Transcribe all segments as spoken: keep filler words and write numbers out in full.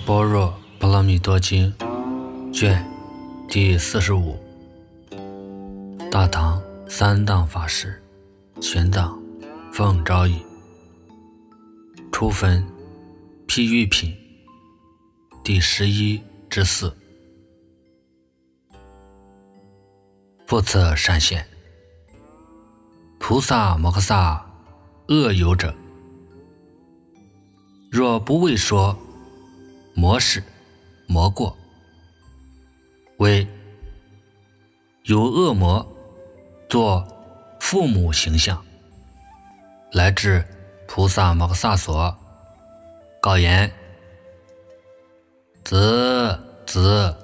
般若波罗蜜多经卷第四十五，大唐三藏法师玄奘奉诏译，初分譬喻品第十一之四。复次善现，菩萨摩诃萨恶有者，若不为说魔使魔过，为有恶魔作父母形象，来至菩萨摩诃萨所，告言：子子，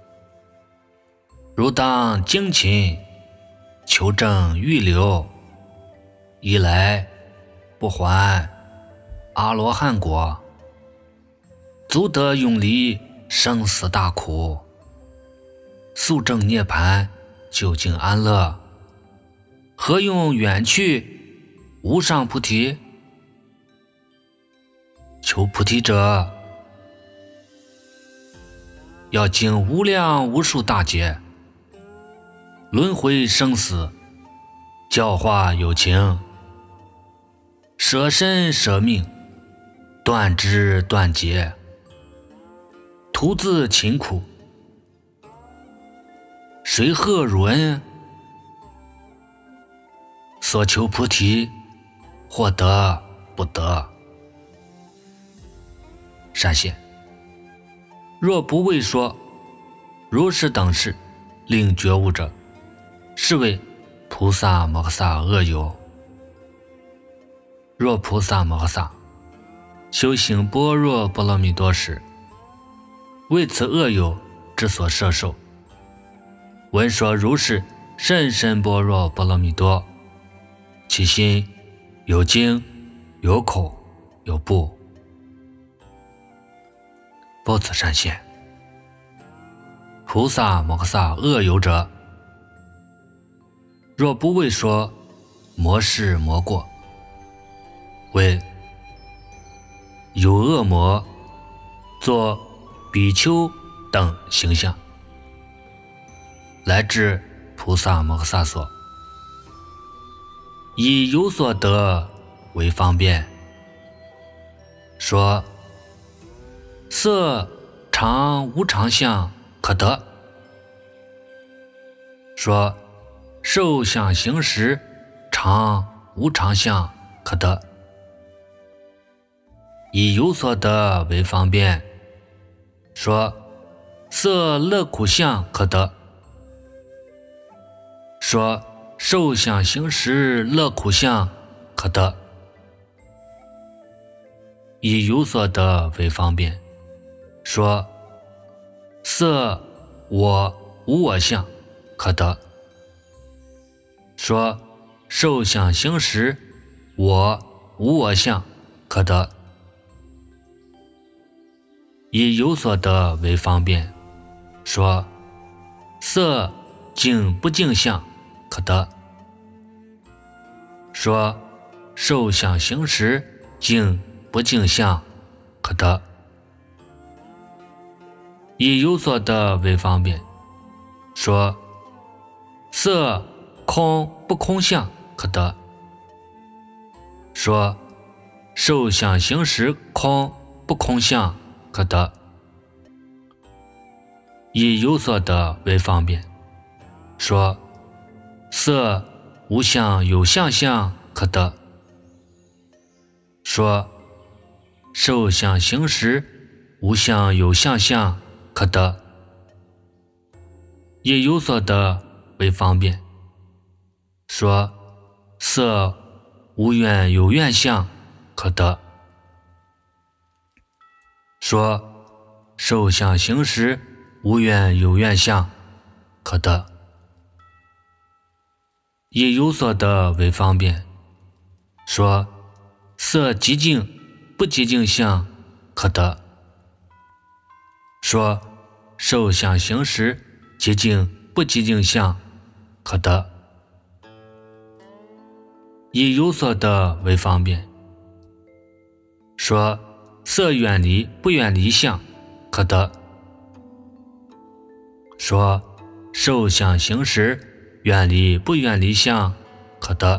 汝当精勤求证预流，一来不还阿罗汉果，足得永离生死大苦，速证涅槃，究竟安乐，何用远去无上菩提？求菩提者，要经无量无数大劫，轮回生死，教化有情，舍身舍命，断肢断节，徒自勤苦，谁贺汝恩？所求菩提，或得不得。善现，若不为说如是等事，令觉悟者，是为菩萨摩诃萨恶有。若菩萨摩诃萨修行般若波罗蜜多时，为此恶有之所摄受，闻说如是甚深般若波罗蜜多，其心有精有口有部。复次善现，菩萨摩诃萨恶有者，若不为说魔事魔过，为有恶魔作比丘等形象，来至菩萨摩诃萨所，以有所得为方便，说色常无常相可得，说受想行识常无常相可得，以有所得为方便，说色乐苦相可得，说受想行识乐苦相可得，以有所得为方便，说色我无我相可得，说受想行识我无我相可得，以有所得为方便，说色净不净相可得，说受想行识净不净相可得，以有所得为方便，说色空不空相可得，说受想行识空不空相可得，以有所得为方便，说色无相有相相可得，说受想行识无相有相相可得，以有所得为方便，说色无愿有愿相可得，说受想行识无愿有愿相可得，以有所得为方便，说色极净不极净相可得，说受想行识极净不极净相可得，以有所得为方便，说色远离不远离相可得。说受想行识，远离不远离相，可得。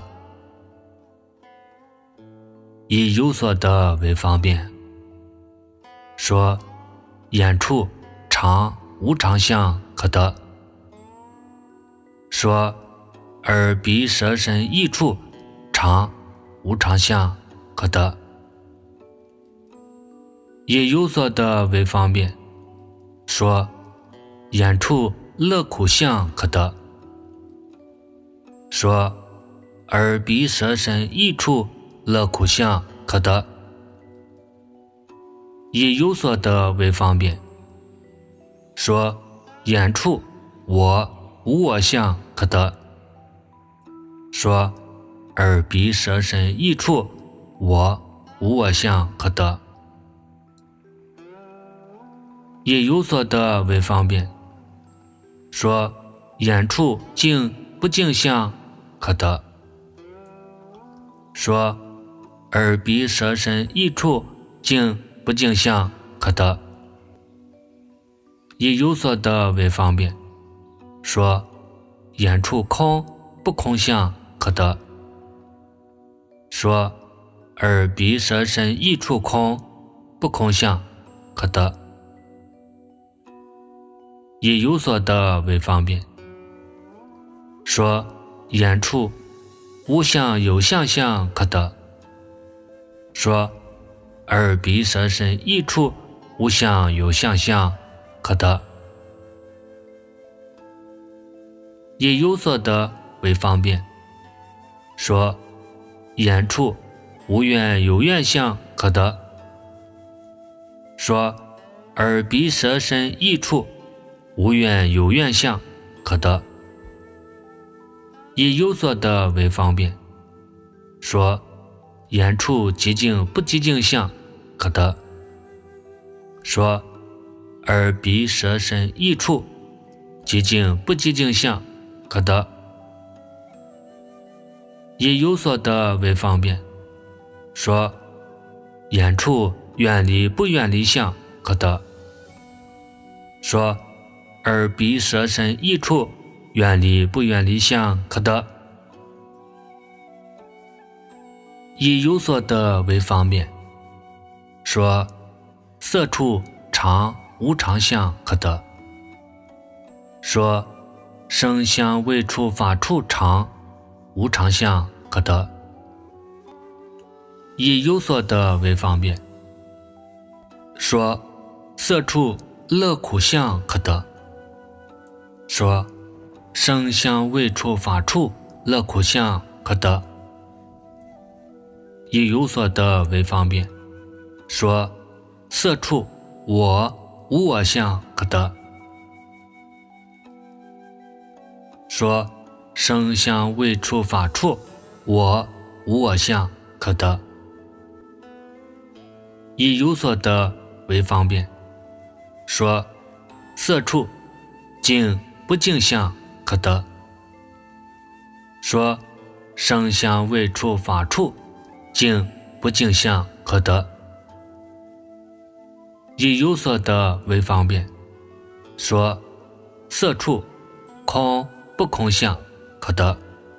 以有所得为方便。说眼处常无常相，可得。说耳鼻舌身意处常无常相，可得。以有所得为方便。说眼处乐苦相，可得。说耳鼻舌身意处乐苦相，可得。以有所得为方便。说眼处我无我相，可得。说耳鼻舌身意处我无我相，可得。以有所得为方便。说眼处净不净相，可得。说耳鼻舌身意处净不净相，可得。以有所得为方便。说眼处空不空相，可得。说耳鼻舌身意处空不空相，可得。以有所得为方便。说眼处无相有相相，可得。说耳鼻舌身意处无相有相相，可得。以有所得为方便。说眼处无愿有愿相，可得。说耳鼻舌身意处无愿有愿相，可得。以有所得为方便。说眼处极净不极净相，可得。说耳鼻舌身意处极净不极净相，可得。以有所得为方便。说眼处远离不远离相，可得。说耳鼻舌身意处远离不远离相，可得。以有所得为方便。说色处常无常相，可得。说声香味触法处常无常相，可得。以有所得为方便。说色处乐苦相，可得。说声香味触法处乐苦相，可得。以有所得为方便。说色处我无我相，可得。说声香味触法处我无我相，可得。以有所得为方便。说色处净不净相，可得。说声香味触法处净不净相，可得。以有所得为方便。说色处空不空相，可得。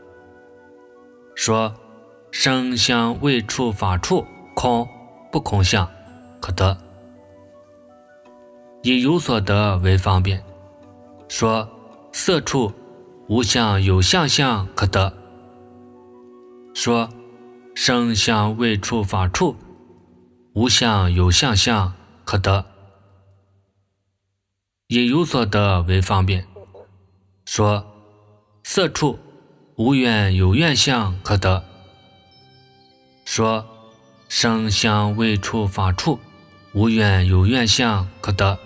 说声香味触法处空不空相，可得。以有所得为方便。说色处无相有相相，可得。说声香味触法处无相有相相，可得。以有所得为方便。说色处无愿有愿相，可得。说声香味触法处无愿有愿相，可得。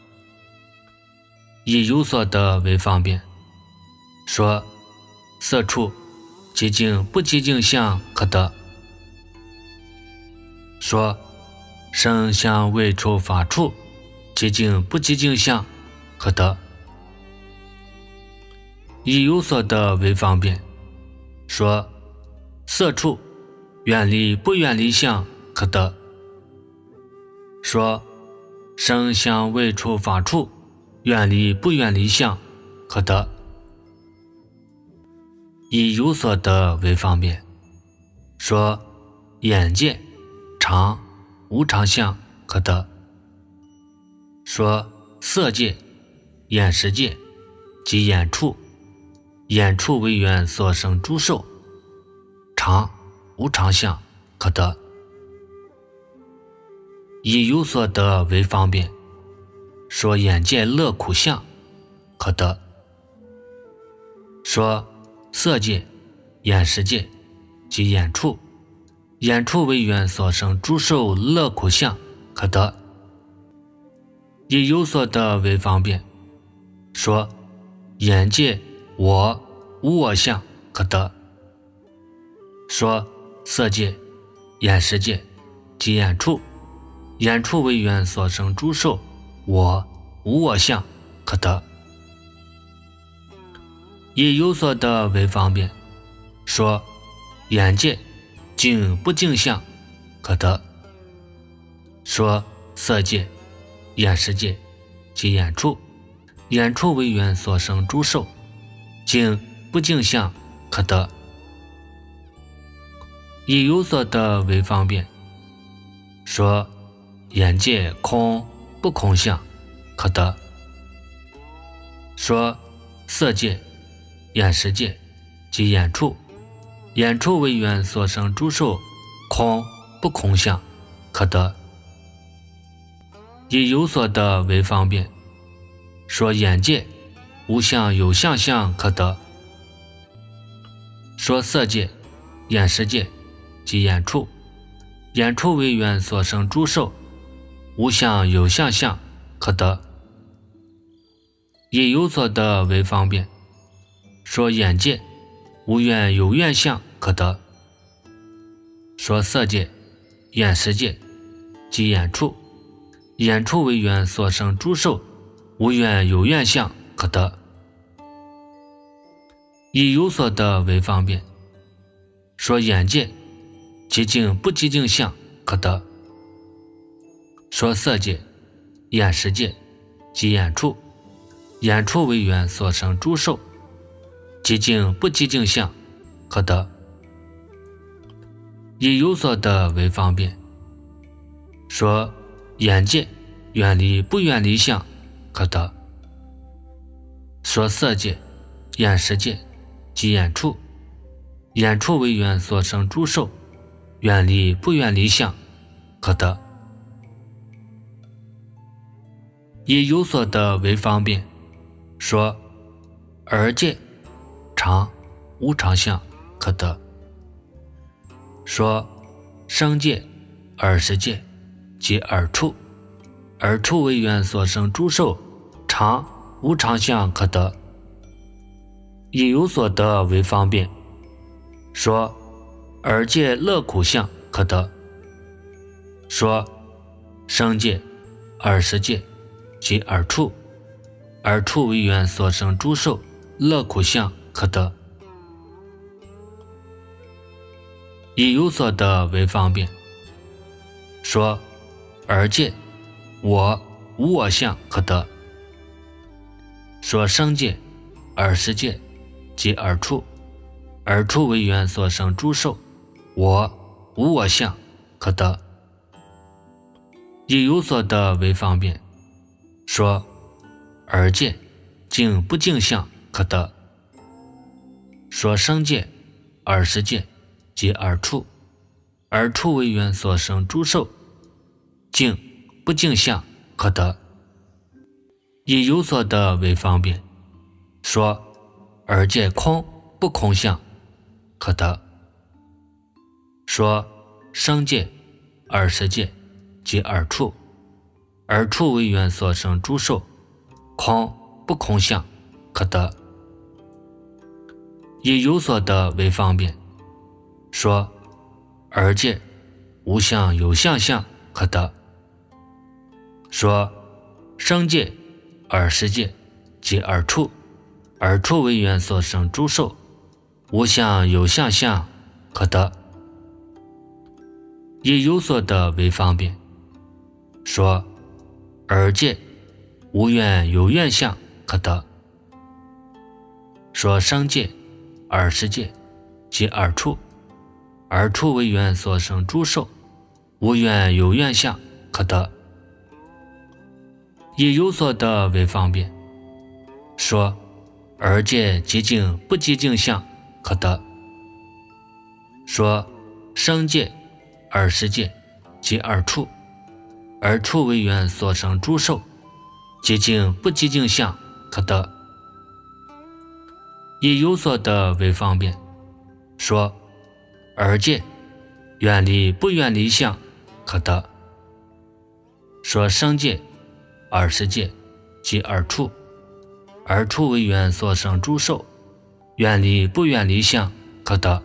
以有所得为方便。说色处极净不极净相，可得。说声香味触法处极净不极净相，可得。以有所得为方便。说色处远离不远离相，可得。说生相未处法处，远离不远离相，可得。以有所得为方便，说眼界常无常相，可得。说色界、眼识界及眼处，眼处为缘所生诸受，常无常相，可得。以有所得为方便，说眼界乐苦相，可得。说色界、眼识界及眼处，眼处为缘所生诸受乐苦相，可得。以有所得为方便，说眼界我无我相，可得。说色界、眼识界及眼处，眼处为缘所生诸受我无我相，可得。以有所得为方便，说眼界净不净相，可得。说色界、眼识界及眼处，眼处为缘所生诸受净不净相，可得。以有所得为方便，说眼界空不空相，可得。说色界、眼识界及眼处，眼处为缘所生诸受空不空相，可得。以有所得为方便，说眼界无相有相相，可得。说色界、眼识界及眼处，眼处为缘所生诸受无相有相相，可得。以有所得为方便，说眼界无愿有愿相，可得。说色界、眼识界及眼处，眼处为缘所生诸受无愿有愿相，可得。以有所得为方便，说眼界极净不极净相，可得。说色界、眼识界及眼处，眼处为缘所生诸受极净不极净相，可得。以有所得为方便，说眼界远离不远离相，可得。说色界、眼识界及眼处，眼处为缘所生诸受远离不远离相，可得。以有所得为方便，说耳界常无常相，可得。说声界、耳识界及耳处，耳处为缘所生诸受常无常相，可得。以有所得为方便，说耳界乐苦相，可得。说声界、耳识界及耳处，耳处为缘所生诸受乐苦相，可得。以有所得为方便，说耳界我无我相，可得。说声界、耳识界及耳处，耳处为缘所生诸受我无我相，可得。以有所得为方便，说耳界净不净相，可得。说声界、耳识界及耳处，耳处为缘所生诸受净不净相，可得。以有所得为方便，说耳界空不空相，可得。说声界、耳识界及耳处，耳处为缘所生诸受空不空相，可得。以有所得为方便，说耳界无相有相相，可得。说声界、耳识界及耳处，耳处为缘所生诸受无相有相相，可得。以有所得为方便，说二界无愿有愿相可得。说生界、二世界即二处，二处为缘所生诸受，无愿有愿相可得。以有所得为方便，说二界寂静不寂静相可得。说生界、二世界即二处，二处为缘所生诸受，寂静不寂静相可得。以有所得为方便，说二界远离不远离相可得。说生界、二世界即二处，二处为缘所生诸受，远离不远离相可得。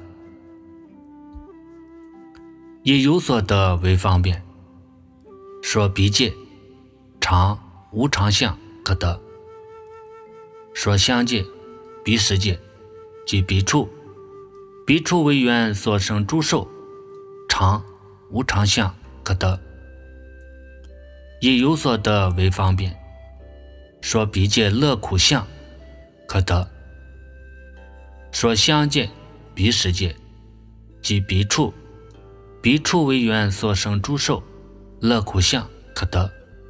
以有所得为方便，说彼界常无常相可得。说相界、彼世界即彼处，彼处为缘所生诸受，常无常相可得。以有所得为方便，说彼界乐苦相可得。说相界、彼世界即彼处，彼处为缘所生诸受，乐苦相可得。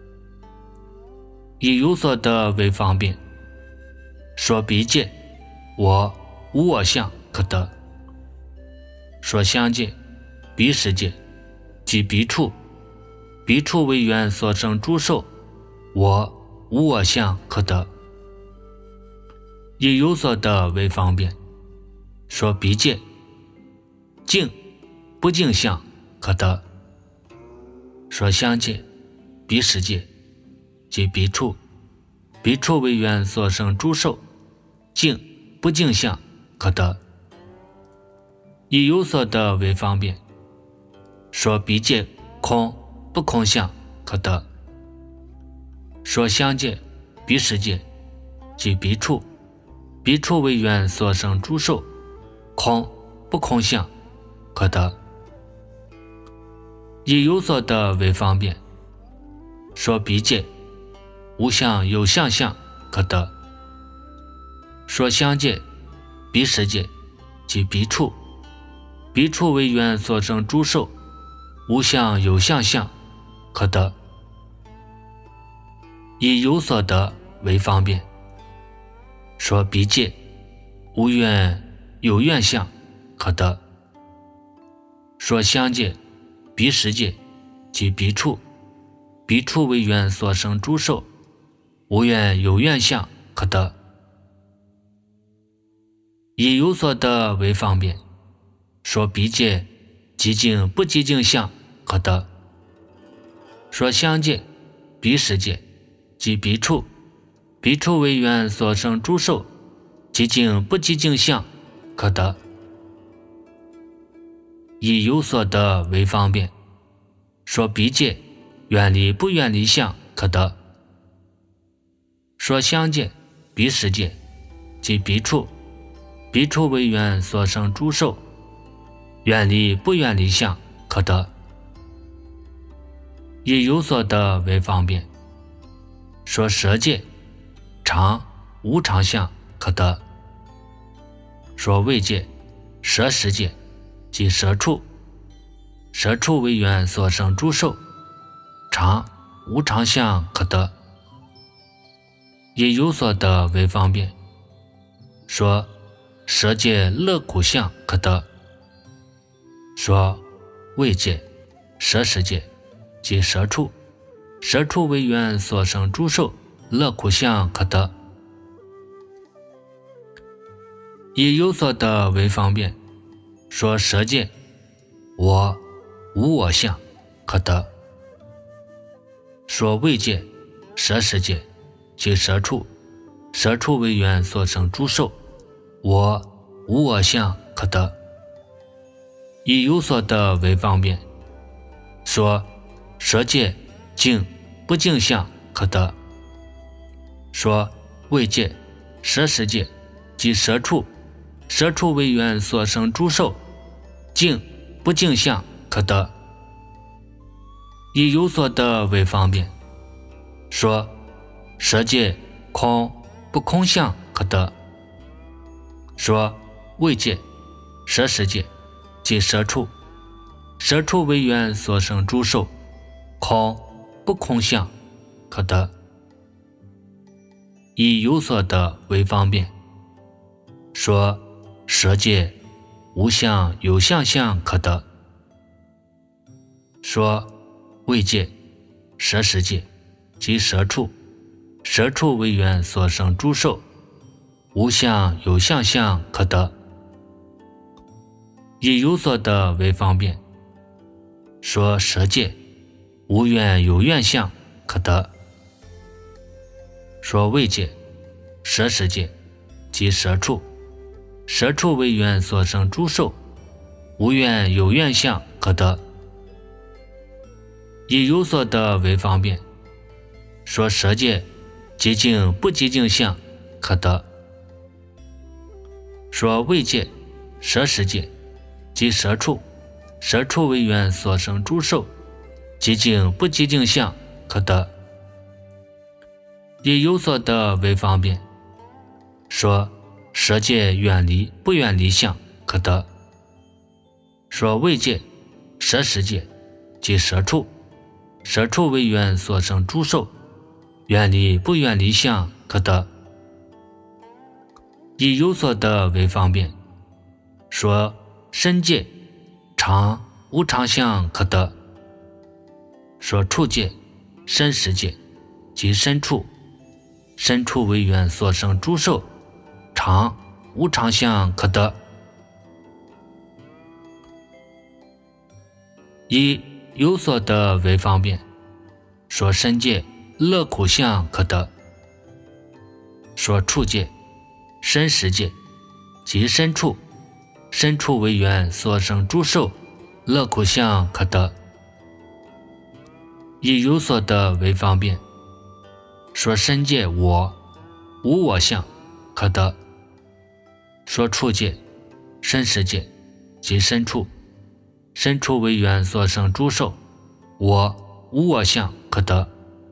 以有所得为方便，说彼界我无我相可得。说相界、彼世界即彼处，彼处为缘所生诸受，我无我相可得。以有所得为方便，说彼界静不静相可得。说相界、彼世界即彼处，彼处为缘所生诸受，静不静相可得。以有所得为方便，说彼界空不空相可得。说相界、彼世界即彼处，彼处为缘所生诸受，空不空相可得。以有所得为方便，说彼界无相有相相可得。说相界、彼世界即彼处，彼处为缘所生诸受，无相有相相可得。以有所得为方便，说彼界无愿有愿相可得。说相界、彼世界即彼处，彼处为缘所生诸受，无愿有愿相可得。以有所得为方便，说彼界寂静不寂静相可得。说相界、彼世界即彼处，彼处为缘所生诸受，寂静不寂静相可得。以有所得为方便，说彼界远离不远离相可得。说相界、彼世界即彼处，彼处为缘所生诸受，远离不远离相可得。以有所得为方便，说舍界常无常相可得。说位界、舍世界即舍处，舍处为缘所生诸受，常无常相可得。以有所得为方便，说舍界乐苦相可得。说位界、舍世界即舍处，舍处为缘所生诸受，乐苦相可得。以有所得为方便，说舍界我无我相可得。说位界、舍世界即舍处，舍处为缘所生诸受，我无我相可得。以有所得为方便，说舍界静不静相可得。说位界、舍世界即舍处，舍处为缘所生诸受，静不静相可得。以有所得为方便， 说舍界空不空相可得。说未界舍世界即舍处，舍处为缘所生诸受，空不空相可得。以有所得为方便，说舍界无相有相相可得。说未界舍世界即舍处，舍处为缘所生诸受，无相有相相可得。以有所得为方便，说舍界无愿有愿相可得。说未界舍世界即舍处，舍处为缘所生诸受，无愿有愿相可得。以有所得为方便，说舍界极净不极净相可得。说未界舍世界即舍处，舍处为缘所生诸受，极净不极净相可得。以有所得为方便，说舍界远离不远离相可得。说未界舍世界即舍处，舍处为缘所生诸受，远离不远离相可得。以有所得为方便，说身界常无常相可得。说处界身实界即身处，身处为缘所生诸受，常无常相可得。以有所得为方便，说身界乐苦相可得。说处界身实界即身处，身处为缘所生诸受，乐苦相可得。以有所得为方便，说身界我无我相可得。说处界身实界即身处，身处为缘所生诸受，我无我相可得。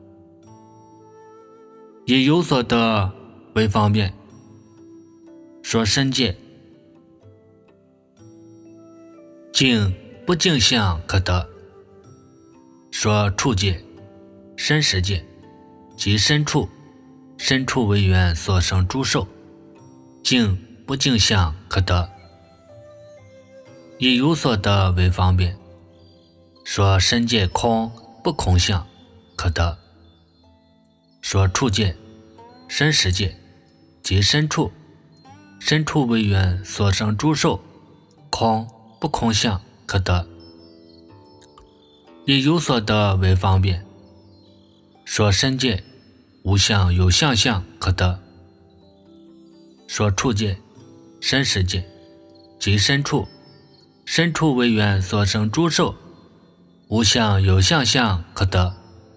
以有所得为方便，说身界净不净相可得。说处界身实界即身处，身处为缘所生诸受，净不净相可得。以有所得为方便，说身界空不空相可得。说处界身实界即身处，身处为缘所生诸受，空不空相可得。以有所得为方便，说身界无相有相相可得。说处界身实界即身处，身处为缘所生诸受，无相有相相可得。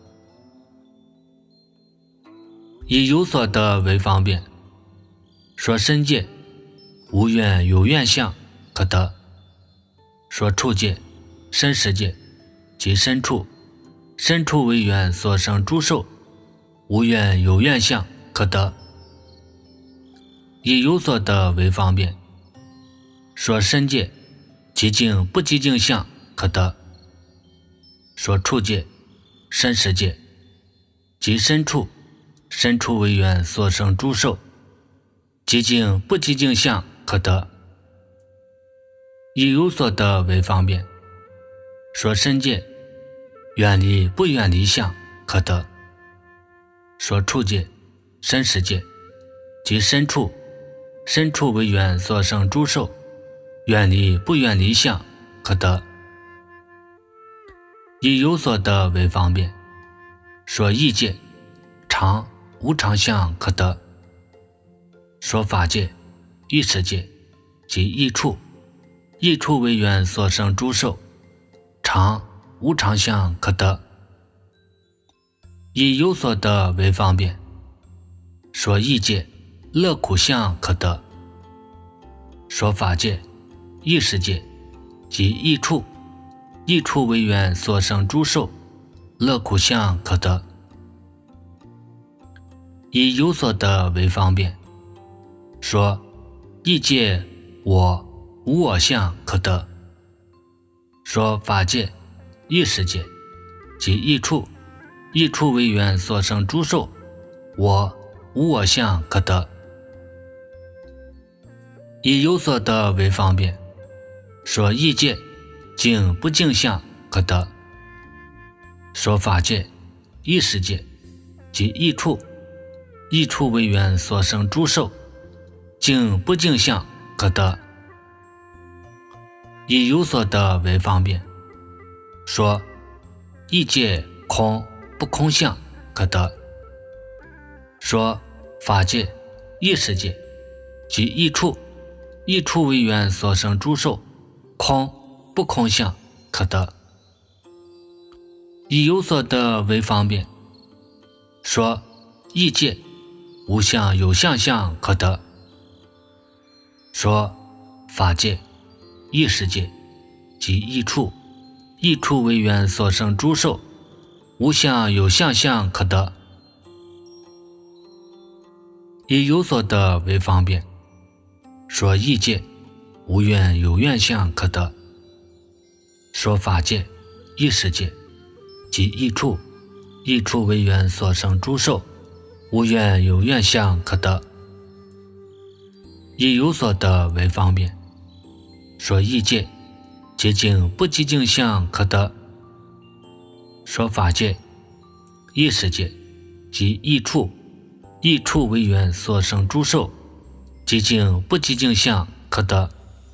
以有所得为方便，说身界无愿有愿相可得。说处界身实界即身处，身处为缘所生诸受，无愿有愿相可得。以有所得为方便，说身界极净不极净相可得。说处界身实界即身处，身处为缘所生诸受，极净不极净相可得。以有所得为方便，说身界远离不远离相可得。说处界身实界即身处，身处为缘所生诸受，远离不远离相可得。以有所得为方便，说意界常无常相可得。说法界意识界即意处，意处为缘所生诸受，常无常相可得。以有所得为方便，说意界乐苦相可得。说法界意识界即意处，意处为缘所生诸受，乐苦相可得。 以有所得为方便，说异界我无我相可得，说法界异世界即异处，异处为缘所生诸受，我无我相可得。以有所得为方便，说异界境不净相可得，说法界异世界即异处，异处为缘所生诸受，境不净相可得。以有所得为方便，说异界空不空相可得，说法界异世界即异处，异处为缘所生诸受，空不空相可得。以有所得为方便，说异界无相有相相可得，说法界异世界即异处，异处为缘所生诸受，无相有相相可得。以有所得为方便，说异界无愿有愿相可得，说法界异世界即异处，异处为缘所生诸受，无愿有愿相可得。以有所得为方便，说异界极境不极境相可得，说法界异世界即异处，异处为缘所生诸受，极境不极境相可得。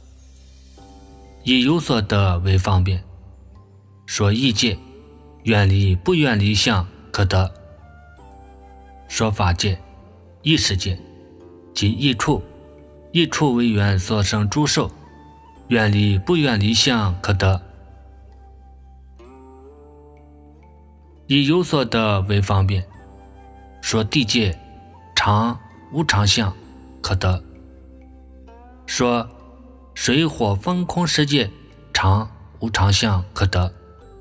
以有所得为方便，说异界远离不远离相可得，说法界异世界即异处，异处为缘所生诸受，远离不远离相可得。以有所得为方便，说地界常无常相可得，说水火风空世界常无常相可得。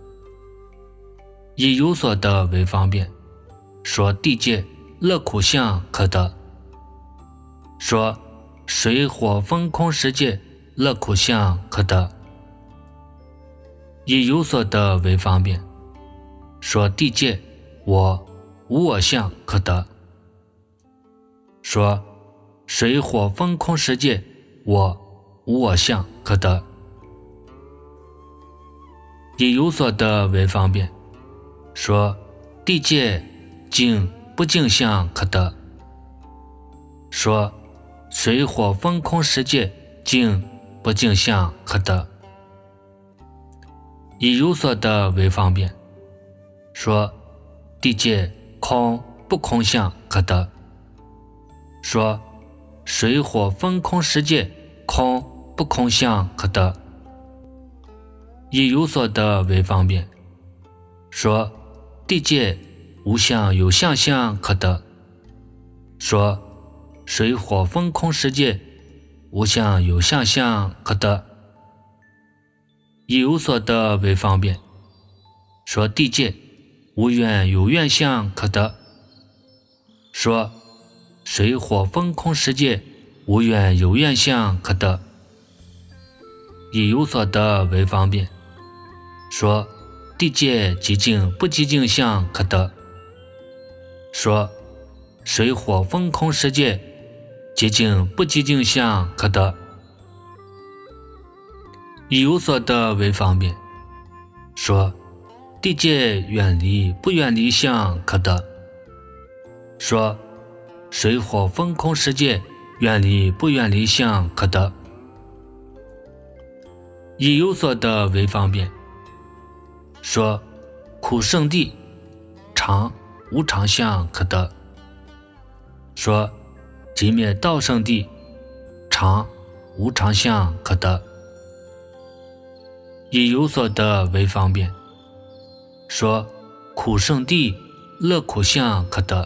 以有所得为方便，说地界乐苦相可得，说水火风空世界乐苦相可得。以有所得为方便，说地界我无我相可得，说水火风空世界我无我相可得。以有所得为方便，说地界境不净相可得，说水火风空世界境不净相可得。以有所得为方便，说地界空不空相可得，说水火风空世界空不空相可得。以有所得为方便，说地界无相有相相可得，说水火风空世界无相有相相可得。以有所得为方便，说地界无愿有愿相可得，说水火风空世界无愿有愿相可得。以有所得为方便，说地界极境不极境相可得，说水火风空世界极境不极境相可得。以有所得为方便，说地界远离不远离相可得，说水火风空世界远离不远离相可得。以有所得为方便，说苦圣地常无常相可得，说寂灭道圣地常无常相可得。以有所得为方便，说苦圣地乐苦相可得，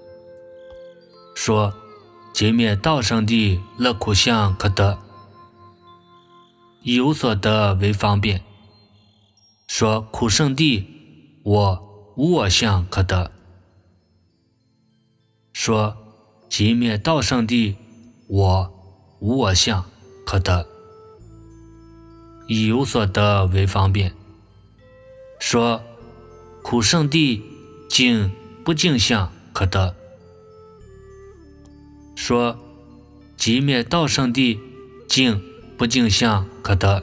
说寂灭道圣地乐苦相可得。以有所得为方便，说苦圣地我无我相可得， 说即灭道圣地，我无我相可得。以有所得为方便，说苦圣地净不净相可得。说即灭道圣地净不净相可得。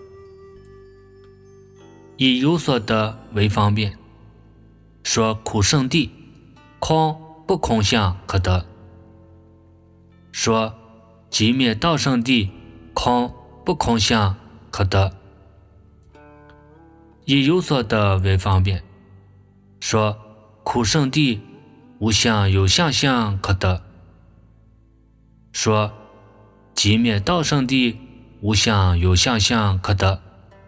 以有所得为方便，说苦圣地空不空相可得。说即灭道圣地空不空相可得。以有所得为方便，说苦圣地无相有相相可得。说即灭道圣地无相有相相可得。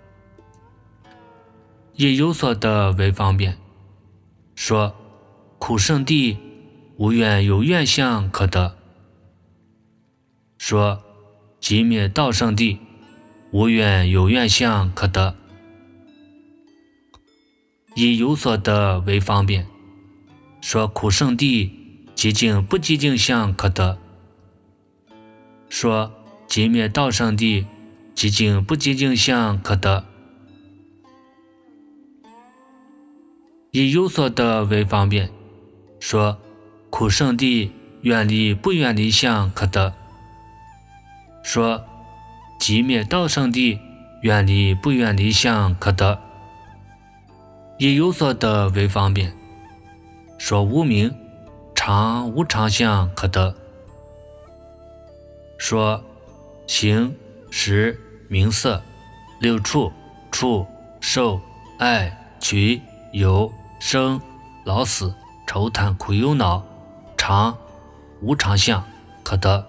以有所得为方便，说苦圣地无愿有愿相可得。说即灭道圣地无愿有愿相可得。以有所得为方便，说苦圣地寂静不寂静相可得。说即灭道圣地寂静不寂静相可得。以有所得为方便，说苦圣地远离不远离相可得。说即灭道圣地远离不远离相可得。以有所得为方便，说无明常无常相可得。说形识名色六处触受爱取有生老死愁叹苦忧恼常无常相可得。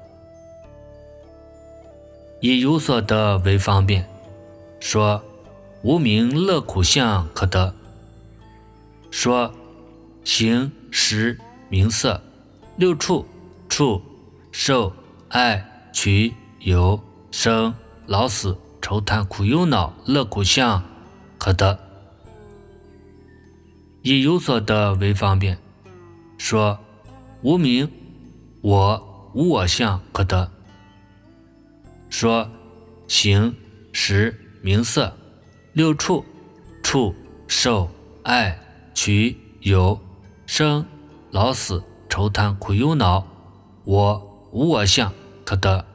以有所得为方便，说无明乐苦相可得。说形识名色六处触受爱取有生老死愁叹苦忧恼乐苦相可得。以有所得为方便，说无明我无我相可得。说形识名色六处触受爱取有生老死愁叹苦忧恼我无我相可得。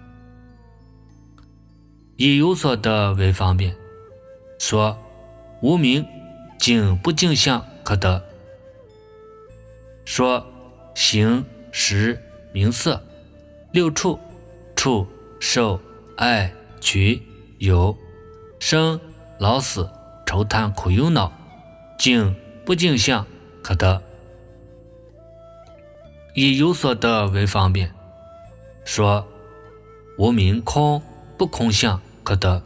以有所得为方便，说无明净不净相可得。说形识名色六处触受爱取有生老死愁叹苦忧恼净不净相可得。以有所得为方便，说无明空不空相可得。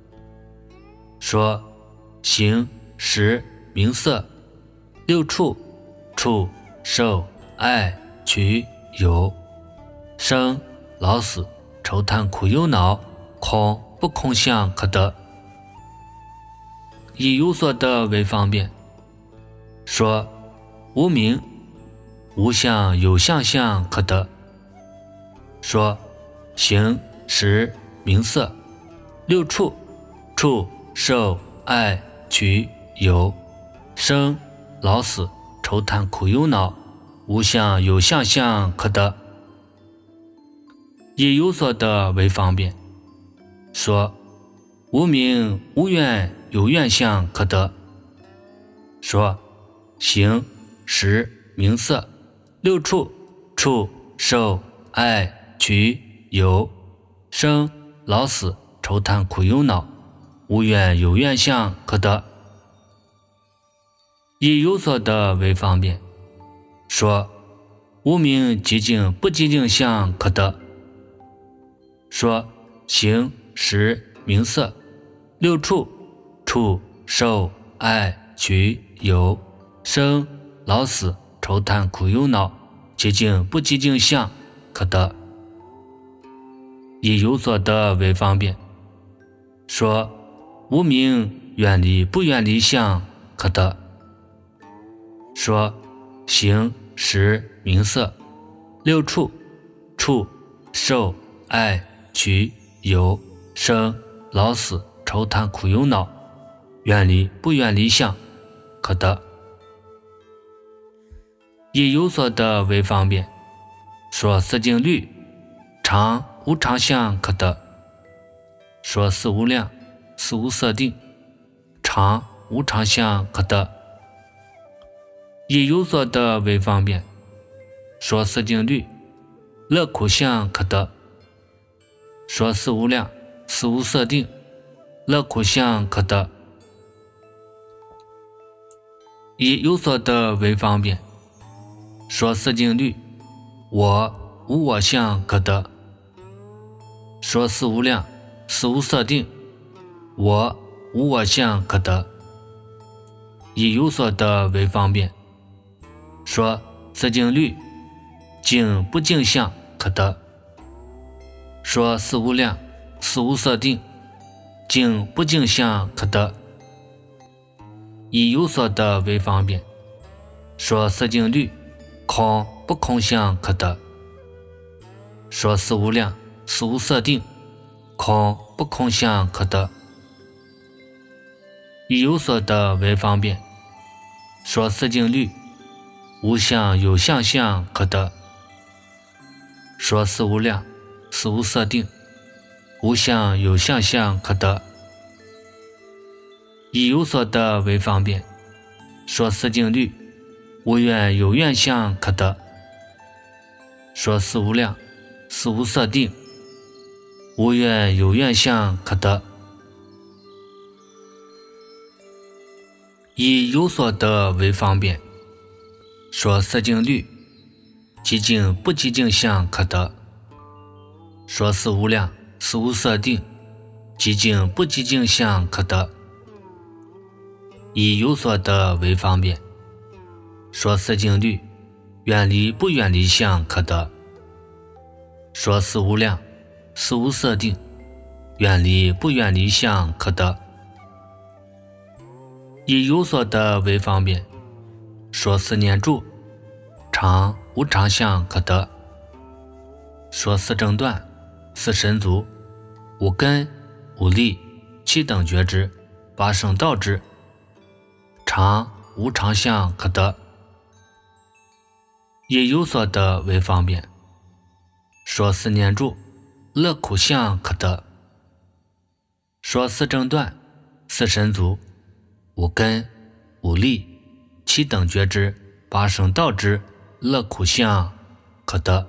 说形识名色六处触受爱取有生老死愁叹苦忧恼空不空相可得。以有所得为方便，说无明无相有相相可得。说形识名色六处触受爱取有生老死愁叹苦忧恼无相有相相可得。以有所得为方便，说无明无愿有愿相可得。说形识名色六处触受爱取有生老死愁叹苦忧恼无愿有愿相可得。以有所得为方便，说无明寂静不寂静相可得。说形识名色六处触受爱取有生老死愁叹苦忧恼寂静不寂静相可得。以有所得为方便，说无明远离不远离相可得。说形食名色。六处：触、受、爱、取、有、生、老死、愁贪苦忧恼，远离不远离相，可得。以有所得为方便，说四境律，常无常相可得。说四无量，四无色定，常无常相可得。以有所得为方便，说四境律，乐苦相可得。说四无量，四无色定，乐苦相可得。以有所得为方便，说四境律，我无我相可得。说四无量，四无色定，我无我相可得。以有所得为方便，说四境律，境不境相可得。说四无量，四无色定，境不境相可得。以有所得为方便，说四境律，空不空相可得。说四无量，四无色定，空不空相可得。以有所得为方便，说四境律，无相有相相可得。说四无量，四无色定，无相有相相可得。以有所得为方便，说四境律，无愿有愿相可得。说四无量，四无色定，无愿有愿相可得。以有所得为方便，说四境律，寂静不寂静相可得。说四无量，四无色定，寂静不寂静相可得。以有所得为方便，说四境律，远离不远离相可得。说四无量，四无色定，远离不远离相可得。以有所得为方便，说四念住，常无常相可得。说四正断，四神足，五根、五力、七等觉知，八圣道知，常无常相可得。以有所得为方便，说四念住，乐苦相可得。说四正断，四神足，五根、五力、七等觉知，八圣道知，乐苦相可得。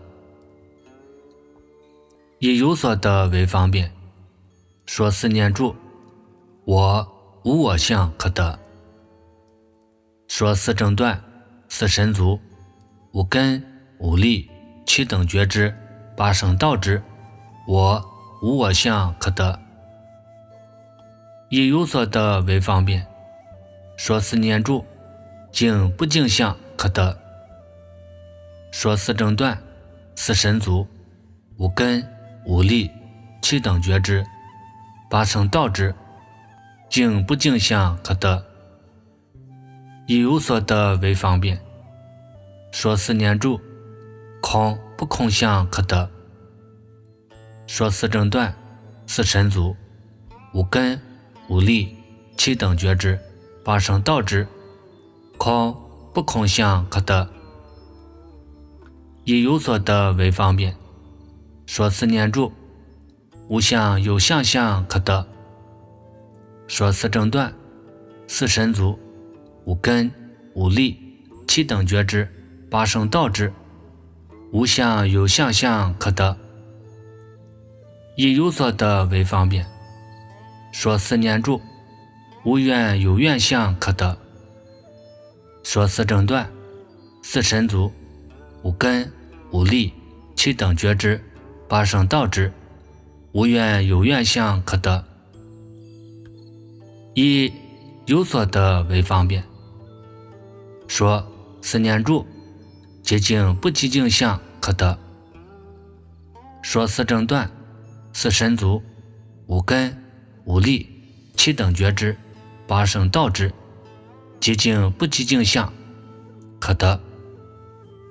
以有所得为方便，说四念住，我无我相可得。说四正断，四神足，五根、五力、七等觉知，八圣道知，我无我相可得。以有所得为方便，说四念住，境不境相可得。说四正断，四神足，五根、五力、七等觉知，八圣道知，境不境相可得。以有所得为方便，说四念住，空不空相可得。说四正断，四神足，五根、五力、七等觉知，八圣道知，空不空相可得。以有所得为方便，说四念住，无相有相相可得。说四正断，四神足，五根、五力、七等觉知，八圣道知，无相有相相可得。以有所得为方便，说四念住，无愿有愿相可得。说四正断，四神足，五根、五力、七等觉知，八圣道知，无愿有愿相可得。以有所得为方便，说四念住，寂静不寂静相可得。说四正断，四神足，五根、五力、七等觉知，八圣道知，寂静不寂静相可得。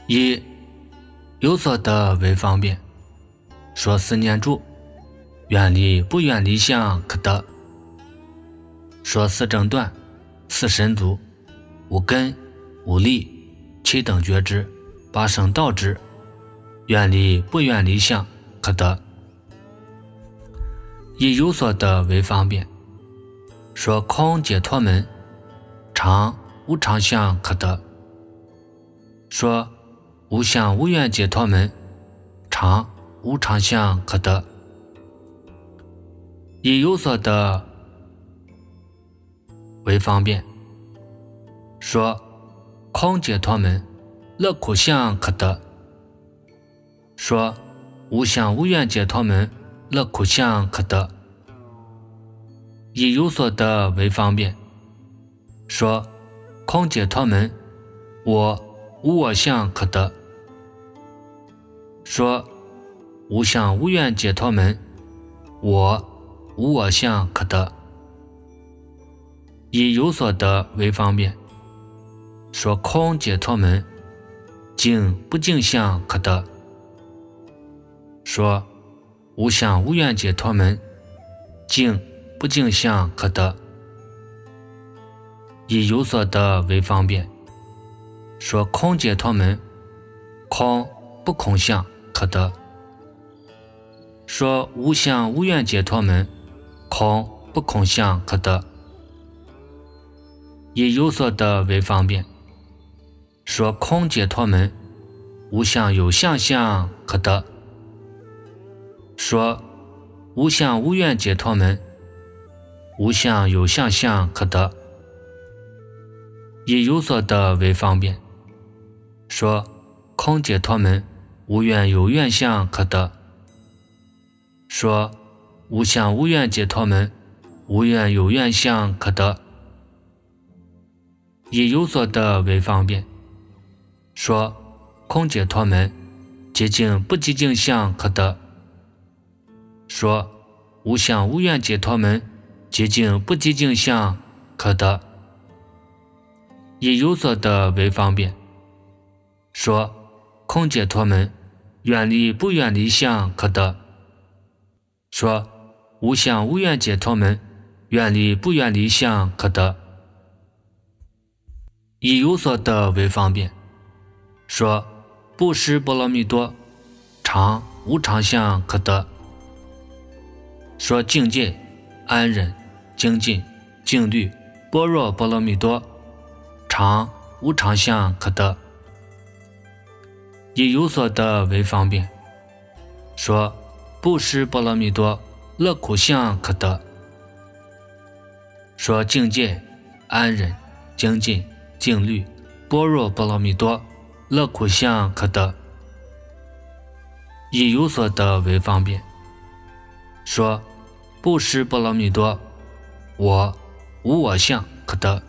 一有所得为方便，说四念住，远离不远离相可得。说四正断，四神足，五根、五力、七等觉知、八圣道知，远离不远离相可得。以有所得为方便，说空解脱门，常无常相可得。说无相无愿解脱门，常无常相可得。以有所得为方便，说空解脱门，乐苦相可得。说无相无愿解脱门，乐苦相可得。以有所得为方便，说空解脱门，我无我相可得。说无相无愿解脱门，我无我相可得。以有所得为方便，说空解脱门，净不净相可得。说无相无愿解脱门，净不净相可得。以有所得为方便，说空解脱门，空不空相可得。说无相无愿解脱门，空不空相可得。以有所得为方便，说空解脱门，无相有相相可得。说无相无愿解脱门，无相有相相可得。以有所得为方便，说空解脱门，无愿有愿相可得。说无相无愿解脱门，无愿有愿相可得。以有所得为方便，说空解脱门，寂静不寂静相可得。说无相无愿解脱门，寂静不寂静相可得。以有所得为方便，说空解脱门，远离不远离相可得。说无相无愿解脱门，远离不远离相可得。以有所得为方便，说布施波罗蜜多，常无常相可得。说境界、安忍、精进、静虑、般若波罗蜜多，常无常相可得。以有所得为方便，说布施波罗蜜多，乐苦相可得。说境界、安忍、精进、静虑、般若波罗蜜多，乐苦相可得。以有所得为方便，说布施波罗蜜多，我无我相可得。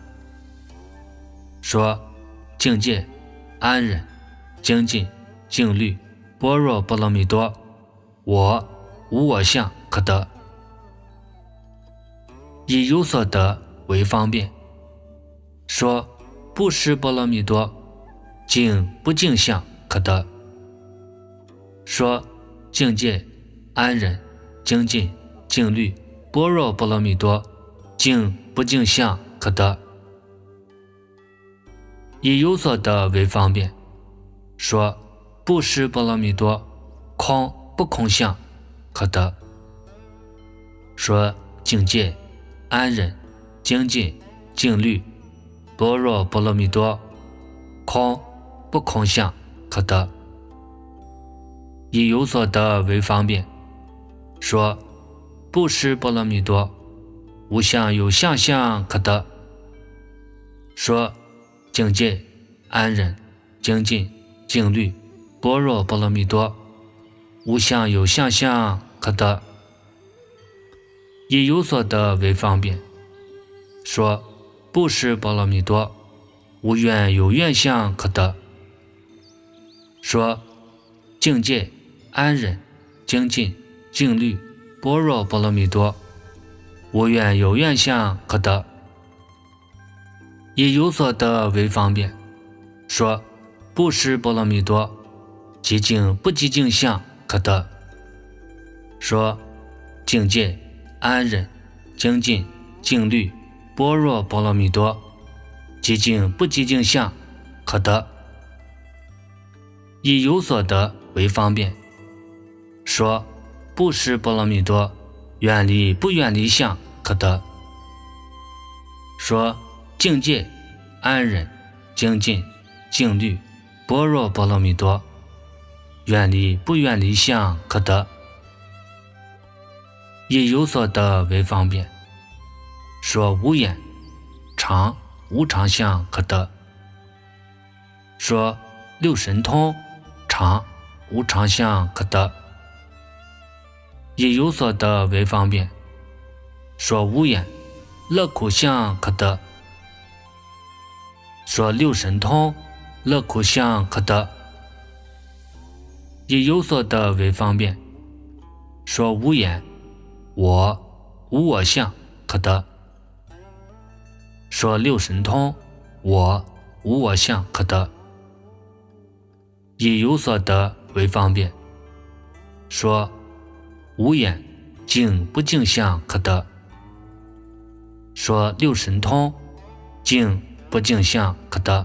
说境界、安忍、精进、静虑、般若波罗蜜多，我无我相可得。以有所得为方便，说布施波罗蜜多，净不净相可得。说境界、安忍、精进、静虑、般若波罗蜜多，净不净相可得。以有所得为方便，说布施波罗蜜多，空不空相可得。说境界、安忍、精进、静虑、般若波罗蜜多，空不空相可得。以有所得为方便，说布施波罗蜜多，无相有相相可得。说境界、安忍、精进、静虑、般若波罗蜜多，无相有相相可得。以有所得为方便，说布施波罗蜜多，无愿有愿相可得。说境界、安忍、精进、静虑、般若波罗蜜多，无愿有愿相可得。以有所得为方便，说不识波罗蜜多，寂静不寂静相可得。说境界、安忍、精进、静虑、般若波罗蜜多，寂静不寂静相可得。以有所得为方便。说不识波罗蜜多，远离不远离相可得。说境界、安忍、精进、静虑、般若波罗蜜多，远离不远离相可得。以有所得为方便。说无眼、常、无常相可得。说六神通、常、无常相可得。以有所得为方便。说无眼、乐苦相可得。说六神通、乐苦相可得。以有所得为方便。说无眼、我、无我相可得。说六神通、我、无我相可得。以有所得为方便。说无眼、净不净相可得。说六神通、净不净相可得。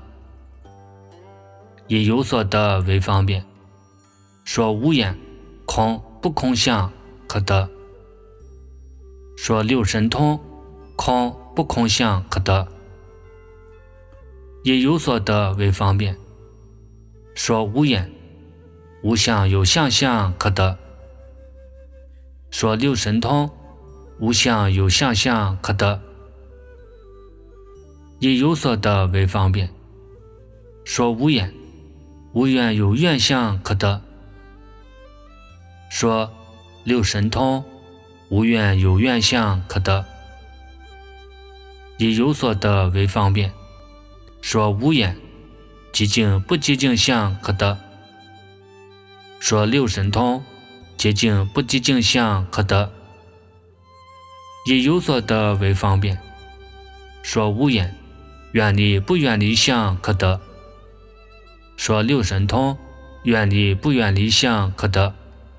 以有所得为方便。说无眼、空不空相可得。说六神通、空不空相可得。以有所得为方便。说无眼、无相有相相可得。说六神通、无相有相相可得。以有所得为方便。说无眼、无愿有愿相可得。说六神通、无愿有愿相可得。以有所得为方便。说无眼、寂静不寂静相可得。说六神通、寂静不寂静相可得。以有所得为方便。说无眼、远离不远离相可得。说六神通、远离不远离相可得。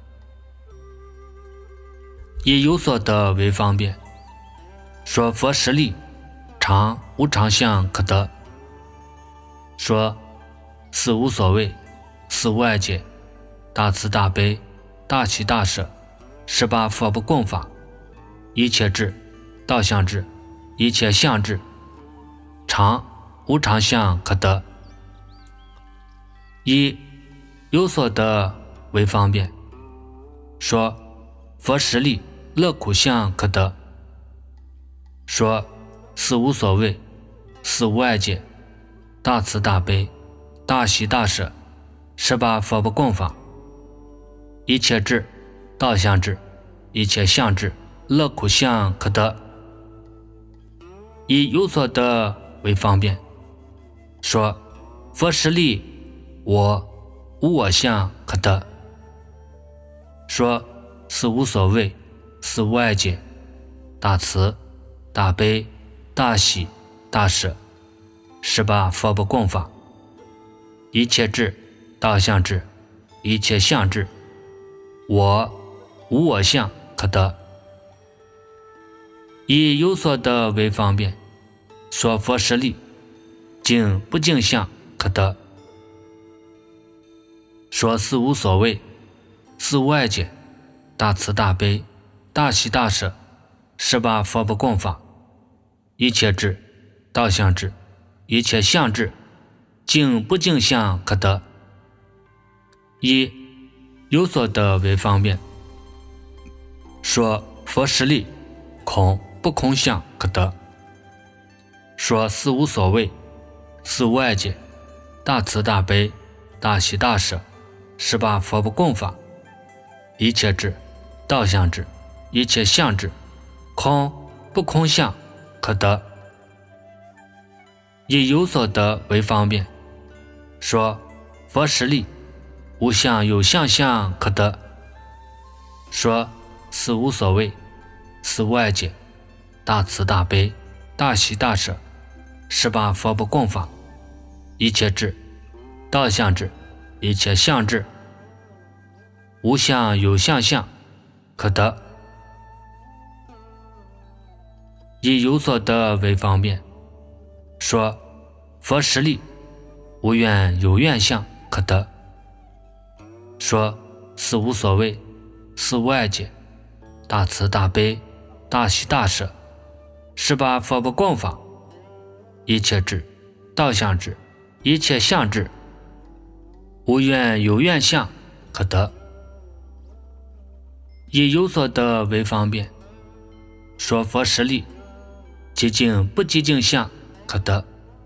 以有所得为方便。说佛实力、常无常相可得。说四无所谓、四无碍解、大慈大悲、大喜大舍、十八佛不共法、一切智、道相智、一切相智、常无常相可得。一有所得为方便。说佛实力、乐苦相可得。说四无所谓、四无碍解、大慈大悲、大喜大舍、十八佛不共法、一切智、道相智、一切相智、乐苦相可得。以有所得为方便。说佛实力、我、无我相可得。说四无所谓、四无碍解、大慈、大悲、大喜、大舍、十八佛不共法、一切智、道相智、一切相智、我、无我相可得。以有所得为方便。说佛实力、净不净相可得。说四无所谓、四无碍解、大慈大悲、大喜大舍、十八佛不共法、一切智、道相智、一切相智、净不净相可得。一有所得为方便。说佛实力、空不空相可得。说四无所谓、四无碍解、大慈大悲、大喜大舍、十八佛不共法、一切智、道相智、一切相智、空不空相可得。以有所得为方便。说佛实力、无相有相相可得。说四无所谓、四无碍解、大慈大悲、大喜大舍、十八佛不共法、一切智、 道相之，一切相之。无相有相相，可得。以有所得为方便，说佛实力，无愿有愿相，可得。说四无所谓，四无碍解，大慈大悲，大喜大舍，十八佛不共法，一切智，道相智，一切相智，无愿有愿相，可得。以有所得为方便，说佛实力，极静不极静相，可得。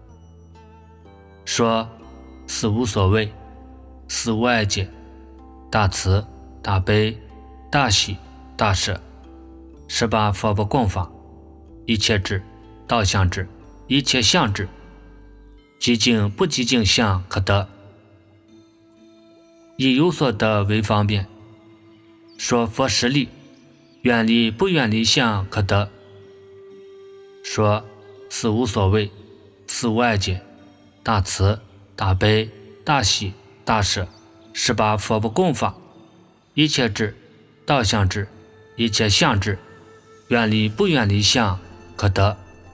说四无所谓，四无碍解，大慈大悲，大喜大舍，十八佛不共法，一切智，道相智，一切相智，极静不极静相，可得。以有所得为方便，说佛实力，远离不远离相，可得。说四无所谓，四无碍解，大慈大悲，大喜大舍，十八佛不共法，一切智，道相智，一切相智，远离不远离相，可得。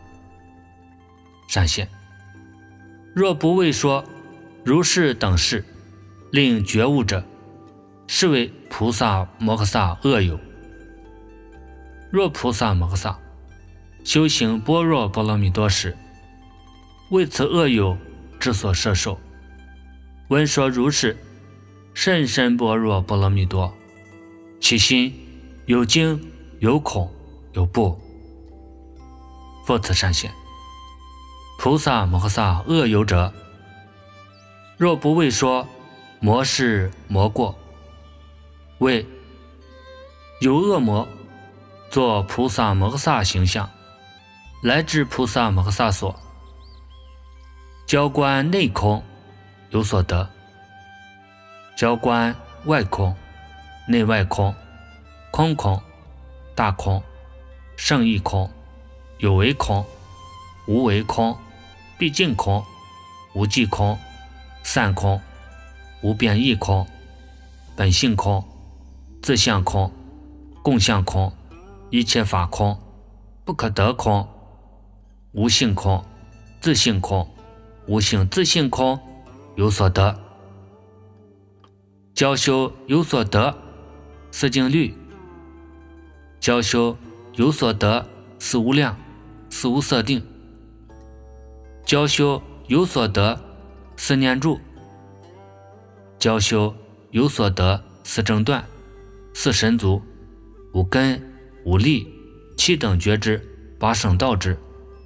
闪现。若不为说如是等事，令觉悟者，是为菩萨摩诃萨恶友。若菩萨摩诃萨修行般若波罗蜜多时，为此恶友之所摄受，闻说如是甚深般若波罗蜜多，其心有惊有恐有怖。复次善现，菩萨摩诃萨恶友者，若不为说魔事魔过，为有恶魔作菩萨摩诃萨形象，来至菩萨摩诃萨所，交观内空有所得，交观外空，内外空，空空，大空，胜义空，有为空，无为空，毕竟空，无际空，散空，无变异空，本性空，自相空，共相空，一切法空，不可得空，无性空，自性空，无性自性空，有所得。教修有所得，四境律；教修有所得，四无量，四无色定；教修有所得，四念住；教修有所得，四正断，四神足，五根，五力，七等觉知，八圣道之；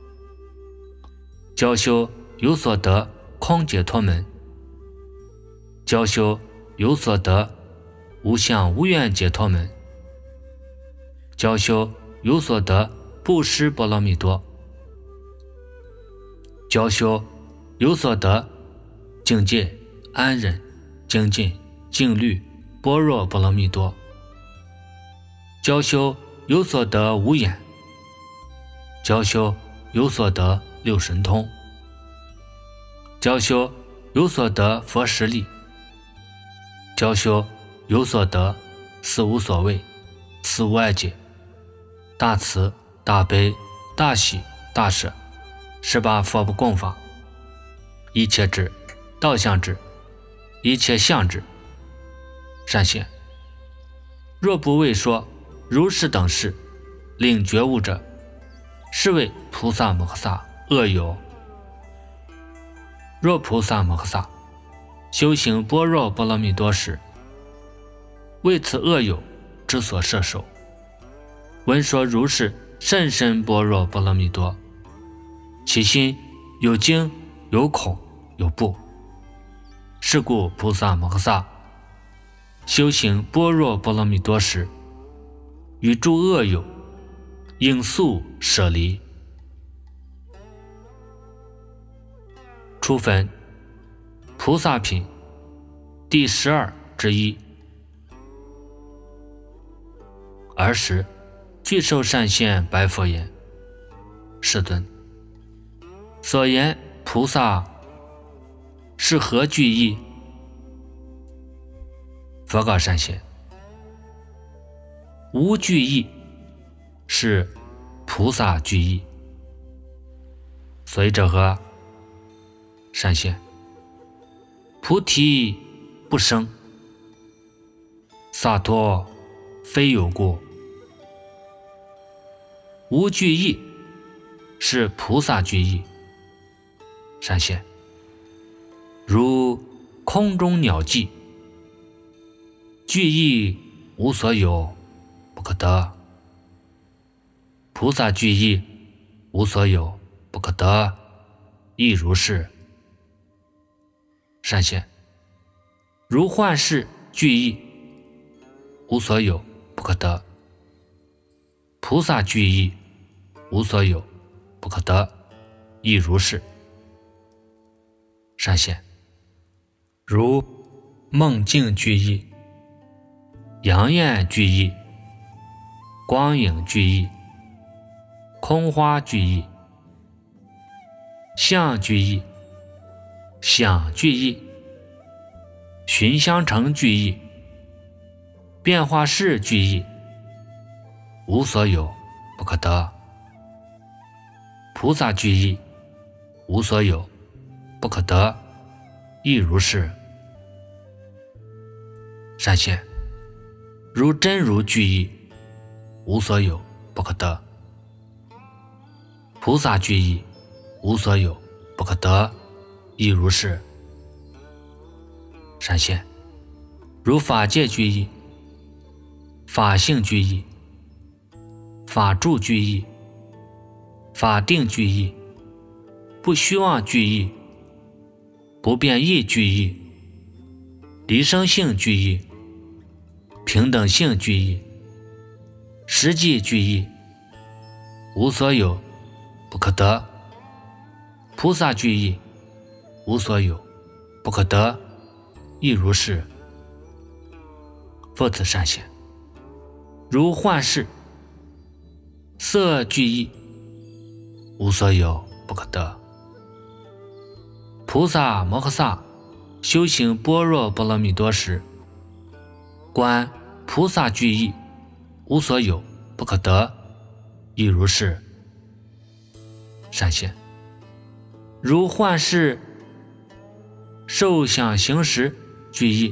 教修有所得，空解脱门；教修有所得，无相无愿解脱门；教修有所得，布施波罗蜜多；教修有所得，境界安忍精进静虑般若波罗蜜多；教修有所得无眼；教修有所得六神通；教修有所得佛实力；教修有所得四无所谓，四无碍解，大慈大悲，大喜大舍，十八佛不共法，一切智，道相智，一切相智。善现。若不为说如是等事，令觉悟者，是为菩萨摩诃萨恶友。若菩萨摩诃萨修行般若波罗蜜多时，为此恶友之所摄受，闻说如是甚深般若波罗蜜多，其心有惊有恐有怖。是故菩萨摩诃萨修行般若波罗蜜多时，与诸恶友应速舍离。初分菩萨品第十二之一。尔时具受善现白佛言：世尊，所言菩萨是何句意？佛告善贤：无句意是菩萨句意。所以者何？善贤，菩提不生，萨埵非有故。无句意是菩萨句意。善贤，如空中鸟迹，句意无所有，不可得。菩萨句意无所有，不可得，亦如是。善贤，如幻视句意无所有，不可得。菩萨句意无所有，不可得，亦如是。善贤，如梦境句意、阳焰句意、光影句意、空花句意、相句意、想句意、寻香成句意、变化式句意，无所有，不可得。菩萨句意无所有，不可得，亦如是。善贤，如真如句意无所有，不可得。菩萨句意无所有，不可得，亦如是。善贤，如法界句意、法性句意、法住句意、法定句意、不虚妄句意、不变异句意、离生性句意、平等性句意、实际句意，无所有，不可得。菩萨句意无所有，不可得，亦如是。复次善贤，如幻视色句意无所有，不可得。菩萨摩诃萨修行般若波罗蜜多时，观菩萨句意无所有，不可得，亦如是。善贤，如幻视受想行识句意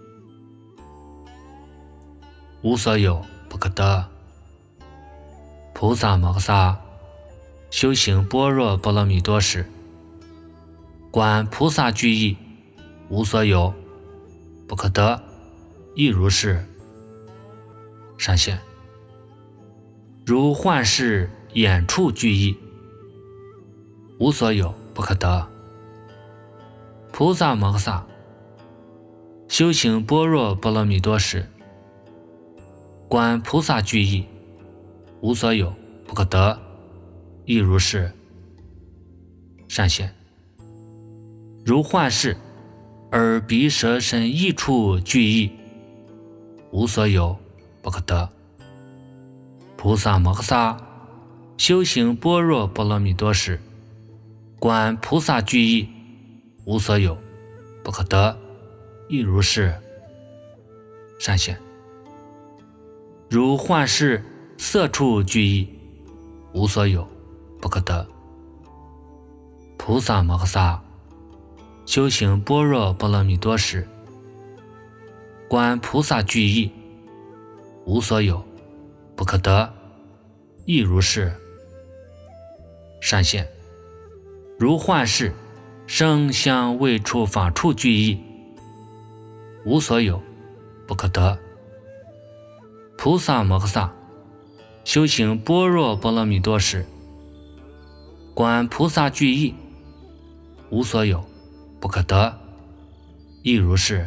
无所有，不可得。菩萨摩诃萨修行般若波罗蜜多时，观菩萨句意无所有，不可得，亦如是。善贤，如幻视眼处句意无所有，不可得。菩萨摩诃萨修行般若波罗蜜多时，观菩萨句意无所有，不可得，亦如是。善贤，如幻视耳鼻舌身意处句意无所有，不可得。菩萨摩诃萨修行般若波罗蜜多时，观菩萨句意无所有，不可得，亦如是。善贤，如幻视色处句意无所有，不可得。菩萨摩诃萨修行般若波罗蜜多时，观菩萨句意无所有，不可得，亦如是。善贤，如幻视声香味触法处句意无所有，不可得。菩萨摩诃萨修行般若波罗蜜多时，观菩萨句意无所有，不可得，亦如是。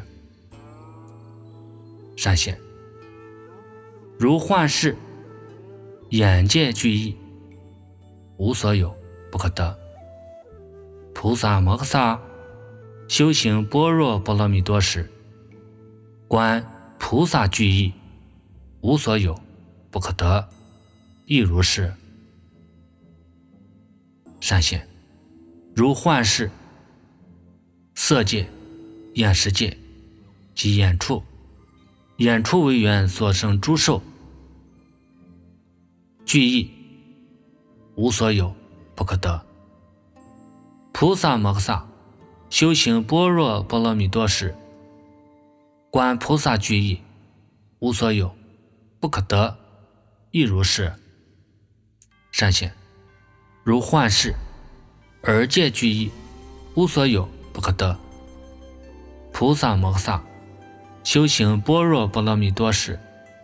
善贤，如幻视眼界句意无所有，不可得。菩萨摩诃萨修行般若波罗蜜多时，观菩萨句意无所有，不可得，亦如是。善贤，如幻视色界、眼识界及眼处，眼处为缘所生诸受，具意无所有，不可得。菩萨摩诃萨修行般若波罗蜜多时，观菩萨具意无所有，不可得，亦如是。善显，如幻视、耳界具意无所有，不可得。菩萨摩诃萨修行般若波罗蜜多时，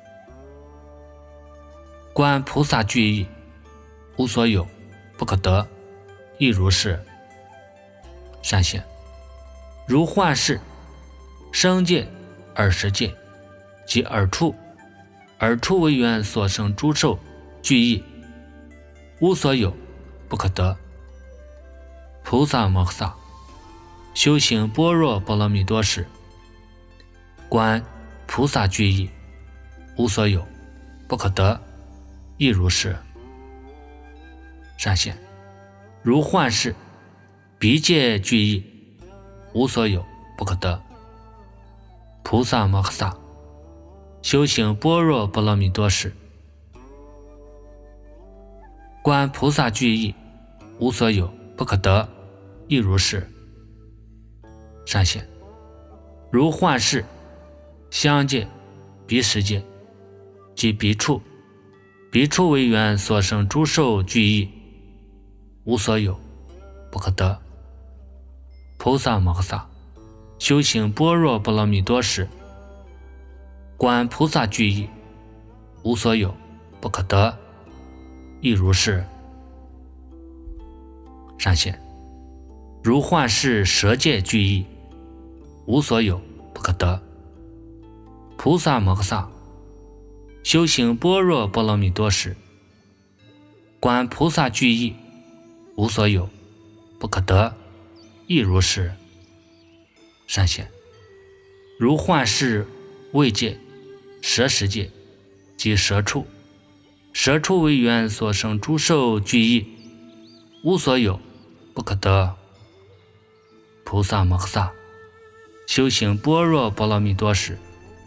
观菩萨具意无所有，不可得，亦如是。善显，如幻视、声界、耳识界及耳处，耳处为缘所生诸受具意无所有，不可得。菩萨摩诃萨修行般若波罗蜜多时，观菩萨具意无所有，不可得，亦如是。善显，如幻视、鼻界具意无所有，不可得。菩萨摩诃萨修行般若波罗蜜多时，观菩萨具意无所有，不可得，亦如是。善显，如幻视、香界、鼻识界及鼻处，鼻处为缘所生诸受具意无所有，不可得。菩萨摩诃萨修行般若波罗蜜多时，观菩萨具意无所有，不可得，亦如是。善显，如幻视、舌界具意无所有，不可得。菩萨摩诃萨修行般若波罗蜜多时，观菩萨具意无所有，不可得，亦如是。善显，如幻视、味界、舌识界及舌处，舌处为缘所生诸受具意无所有，不可得。菩萨摩诃萨修行般若波罗蜜多时，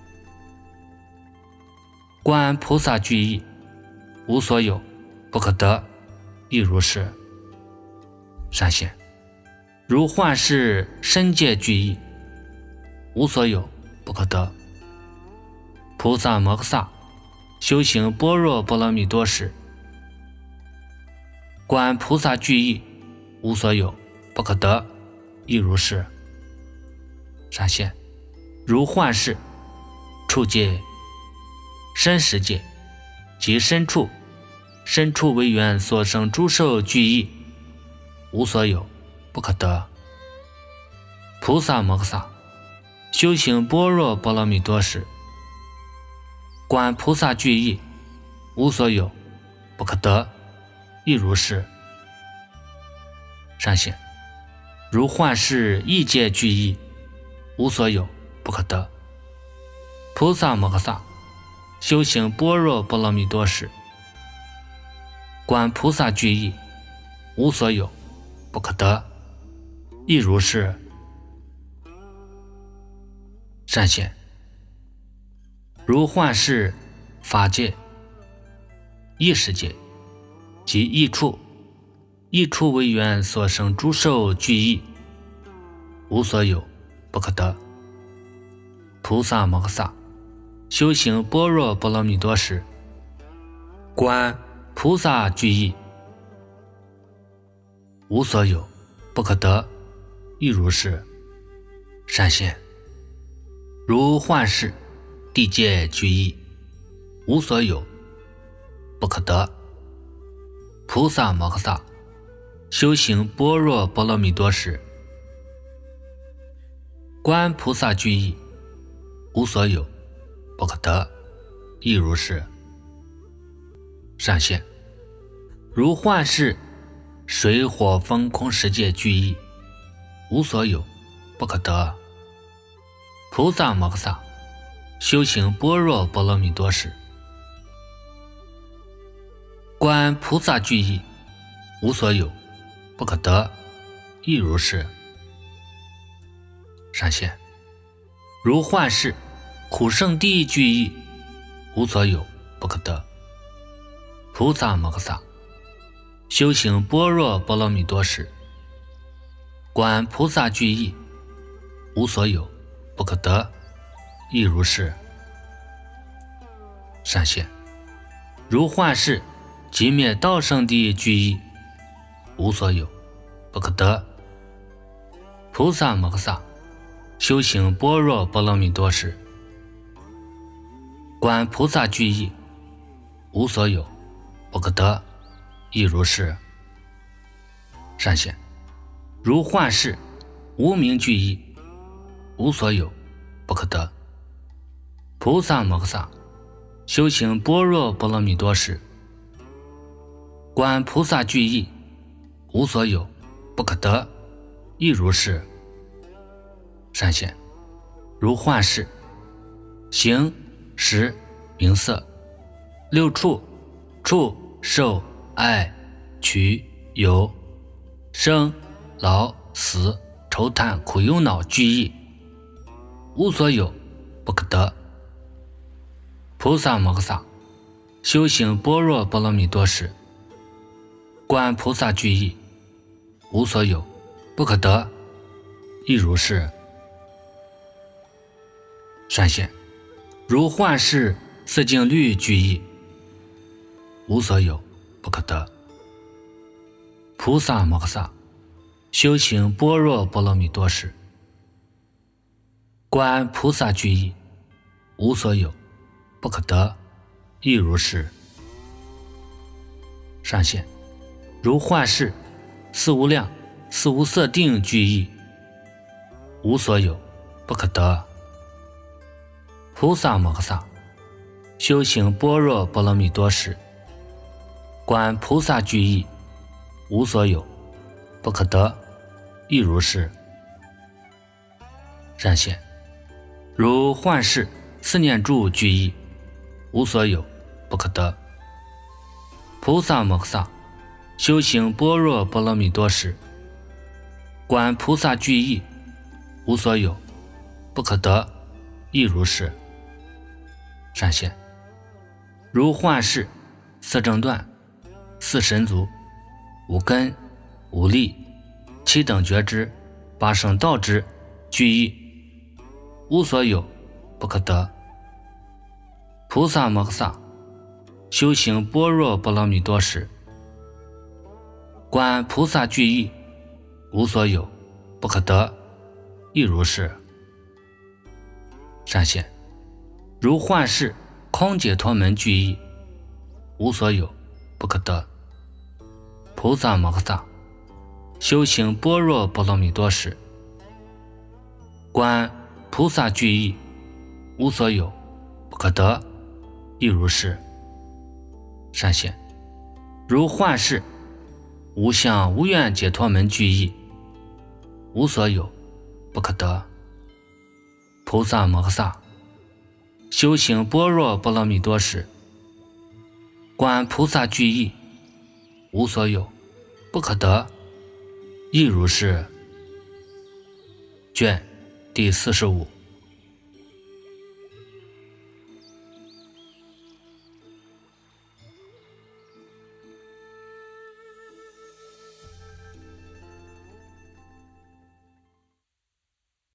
观菩萨具意无所有，不可得，亦如是。善显，如幻视、身界具意无所有，不可得。菩萨摩诃萨修行般若波罗蜜多时，观菩萨具意无所有，不可得，亦如是。善显，如幻视、触界、身识界及身处，身处为缘所生诸受具意无所有，不可得。菩萨摩诃萨修行般若波罗蜜多时，观菩萨具意无所有，不可得，亦如是。善显，如幻视、意界具意无所有，不可得。菩萨摩诃萨修行般若波罗蜜多时，观菩萨具意无所有，不可得，亦如是。善显，如幻视、法界、意识界及意处，意处为缘所生诸受具意无所有，不可得。菩萨摩诃萨修行般若波罗蜜多时，观菩萨具意无所有，不可得，亦如是。善显，如幻视、地界具意无所有，不可得。菩萨摩诃萨修行般若波罗蜜多时，观菩萨具意无所有，不可得，亦如是。善显，如幻视、水火风空十界具意无所有，不可得。菩萨摩诃萨修行般若波罗蜜多时，观菩萨具意无所有，不可得，亦如是。 闪现。如幻视，苦圣地具意，无所有，不可得。菩萨摩诃萨修行般若波罗蜜多时，观菩萨具意，无所有，不可得，亦如是。闪现。如幻视，即灭道圣地具意，无所有，不可得。菩萨摩诃萨修行般若波罗蜜多时，观菩萨具意，无所有，不可得，亦如是。闪现。如幻视，无明具意，无所有，不可得。菩萨摩诃萨修行般若波罗蜜多时，观菩萨具意，无所有，不可得，亦如是。闪现。如幻视，形、识、名色、六处、触、受、爱、取、有、生、老、死、愁叹、苦忧恼具意，无所有，不可得。菩萨摩诃萨修行般若波罗蜜多时，观菩萨具意，无所有，不可得，亦如是。闪现。如幻视四境律具意，无所有，不可得。菩萨摩诃萨修行般若波罗蜜多时，观菩萨具意，无所有，不可得，亦如是。闪现。如幻视四无量四无色定具意，无所有，不可得。菩萨摩诃萨修行般若波罗蜜多时，观菩萨具意，无所有，不可得，亦如是。闪现。如幻视四念住具意，无所有，不可得。菩萨摩诃萨修行般若波罗蜜多时，观菩萨具意，无所有，不可得，亦如是。闪现。如幻视四正断四神足五根五力七等觉知八圣道之具意，无所有，不可得。菩萨摩诃萨修行般若波罗蜜多时，观菩萨具意，无所有，不可得，亦如是。闪现。如幻视空解脱门具意，无所有，不可得。菩萨摩诃萨修行般若波罗蜜多时，观菩萨具意，无所有，不可得，亦如是。闪现。如幻视无相无愿解脱门具意，无所有，不可得。菩萨摩诃萨修行般若波罗蜜多时，观菩萨具意，无所有，不可得，亦如是。卷第四十五。